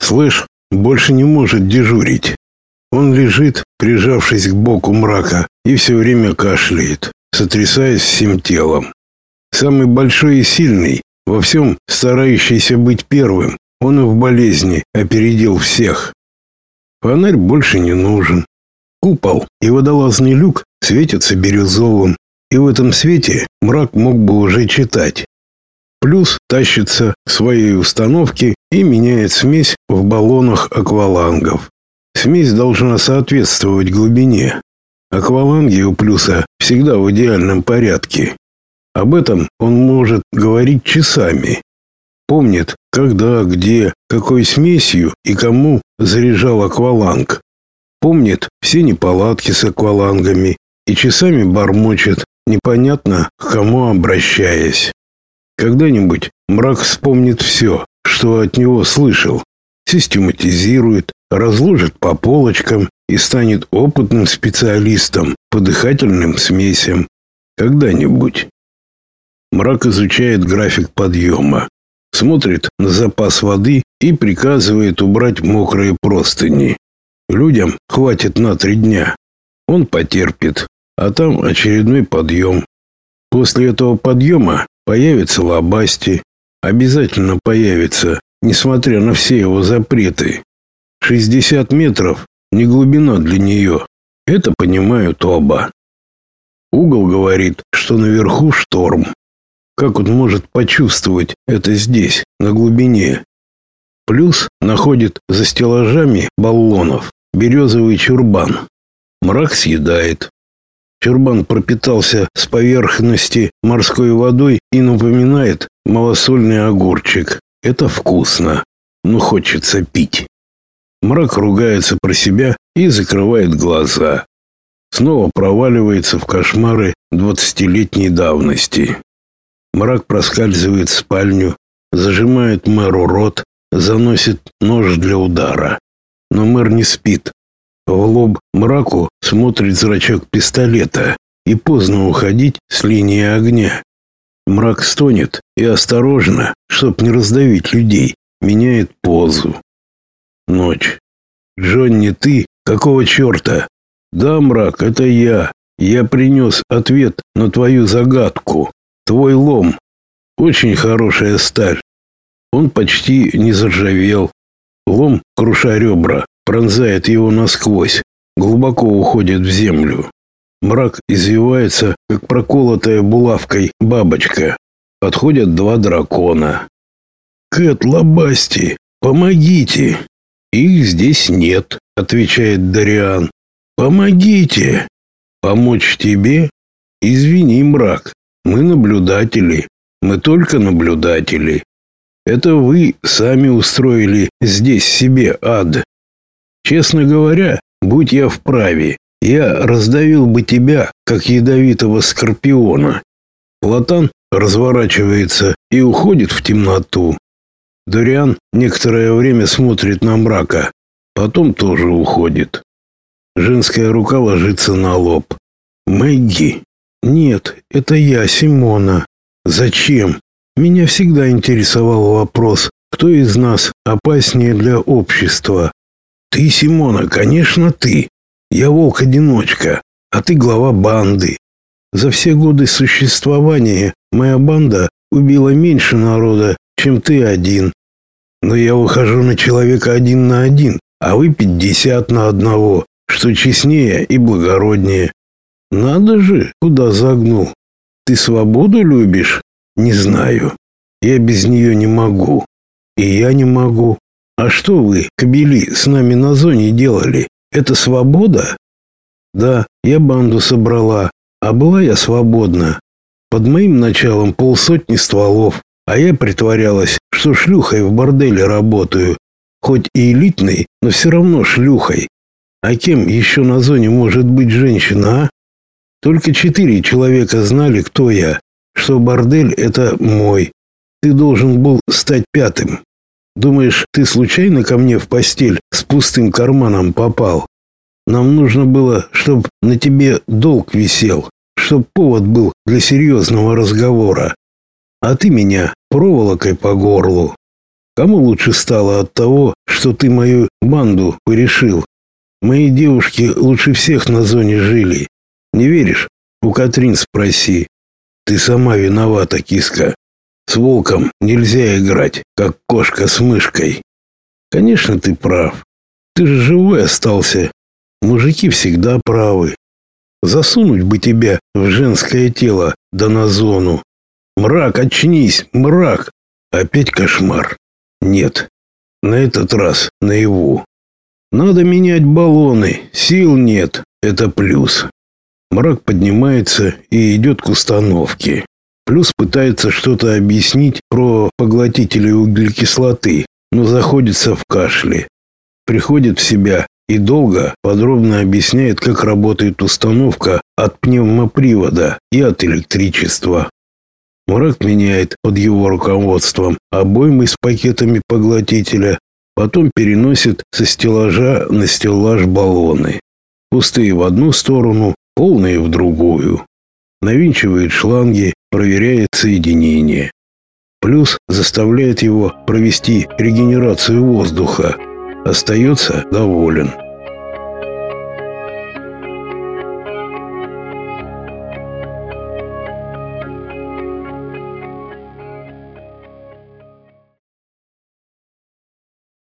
Слэш больше не может дежурить. Он лежит, прижавшись к боку мрака, и все время кашляет, сотрясаясь всем телом. Самый большой и сильный, во всем старающийся быть первым, он и в болезни опередил всех. Фонарь больше не нужен. Купол и водолазный люк светятся бирюзовым, и в этом свете мрак мог бы уже читать. Плюс тащится к своей установке и меняет смесь в баллонах аквалангов. Смесь должна соответствовать глубине. Акваланги у Плюса всегда в идеальном порядке. Об этом он может говорить часами. Помнит, когда, где, какой смесью и кому заряжал акваланг. Помнит все неполадки с аквалангами и часами бормочет, непонятно к кому обращаясь. Когда-нибудь мрак вспомнит все, что от него слышал, систематизирует, разложит по полочкам и станет опытным специалистом по дыхательным смесям. Когда-нибудь. Мрак изучает график подъема, смотрит на запас воды и приказывает убрать мокрые простыни. Людям хватит на 3 дня. Он потерпит, а там очередной подъем. После этого подъема появится Лобасти. Обязательно появится, несмотря на все его запреты. 60 метров – не глубина для нее. Это понимают оба. Угол говорит, что наверху шторм. Как он может почувствовать это здесь, на глубине? Плюс находит за стеллажами баллонов березовый чурбан. Мрак съедает. Чурбан пропитался с поверхности морской водой и напоминает малосольный огурчик. Это вкусно, но хочется пить. Мрак ругается про себя и закрывает глаза. Снова проваливается в кошмары 20-летней давности. Мрак проскальзывает в спальню, зажимает мэру рот, заносит нож для удара. Но мэр не спит. В лоб мраку смотрит зрачок пистолета, и поздно уходить с линии огня. Мрак стонет и осторожно, чтоб не раздавить людей, меняет позу. Ночь. Джонни, ты? Какого черта? Да, мрак, это я. Я принес ответ на твою загадку. Твой лом. Очень хорошая сталь. Он почти не заржавел. Лом, круша ребра, пронзает его насквозь, глубоко уходит в землю. Мрак извивается, как проколотая булавкой бабочка. Подходят 2 дракона. «Кэт, Лобасти, помогите!» «Их здесь нет», — отвечает Дариан. «Помогите!» «Помочь тебе? Извини, мрак, мы наблюдатели, мы только наблюдатели. Это вы сами устроили здесь себе ад. Честно говоря, будь я вправе, я раздавил бы тебя, как ядовитого скорпиона». Платан разворачивается и уходит в темноту. Дориан некоторое время смотрит на мрака, потом тоже уходит. Женская рука ложится на лоб. «Мэгги?» «Нет, это я, Симона». «Зачем?» «Меня всегда интересовал вопрос, кто из нас опаснее для общества». «Ты, Симона, конечно, ты. Я волк-одиночка, а ты глава банды. За все годы существования моя банда убила меньше народа, чем ты один. Но я выхожу на человека 1 на 1, а вы 50 на 1, что честнее и благороднее. Надо же, куда загнул. Ты свободу любишь? Не знаю. Я без нее не могу. И я не могу. А что вы, кобели, с нами на зоне делали? Это свобода?» «Да, я банду собрала, а была я свободна. Под моим началом 50 стволов, а я притворялась, что шлюхой в борделе работаю. Хоть и элитной, но все равно шлюхой. А кем еще на зоне может быть женщина, а? Только 4 человека знали, кто я, что бордель — это мой. Ты должен был стать 5-м. Думаешь, ты случайно ко мне в постель с пустым карманом попал? Нам нужно было, чтобы на тебе долг висел, чтобы повод был для серьезного разговора. А ты меня проволокой по горлу. Кому лучше стало от того, что ты мою банду порешил? Мои девушки лучше всех на зоне жили. Не веришь? У Катрин спроси. Ты сама виновата, киска. С волком нельзя играть, как кошка с мышкой. Конечно, ты прав. Ты же живой остался. Мужики всегда правы. Засунуть бы тебя в женское тело, да на зону. Мрак, очнись, мрак. Опять кошмар. Нет, на этот раз наяву. Надо менять баллоны, сил нет, это плюс. Мрак поднимается и идет к установке. Плюс пытается что-то объяснить про поглотители углекислоты, но заходится в кашле. Приходит в себя и долго, подробно объясняет, как работает установка от пневмопривода и от электричества. Мрак меняет под его руководством обоймы с пакетами поглотителя, потом переносит со стеллажа на стеллаж баллоны. Пустые в одну сторону, полные в другую. Навинчивает шланги, проверяет соединение. Плюс заставляет его провести регенерацию воздуха. Остается доволен.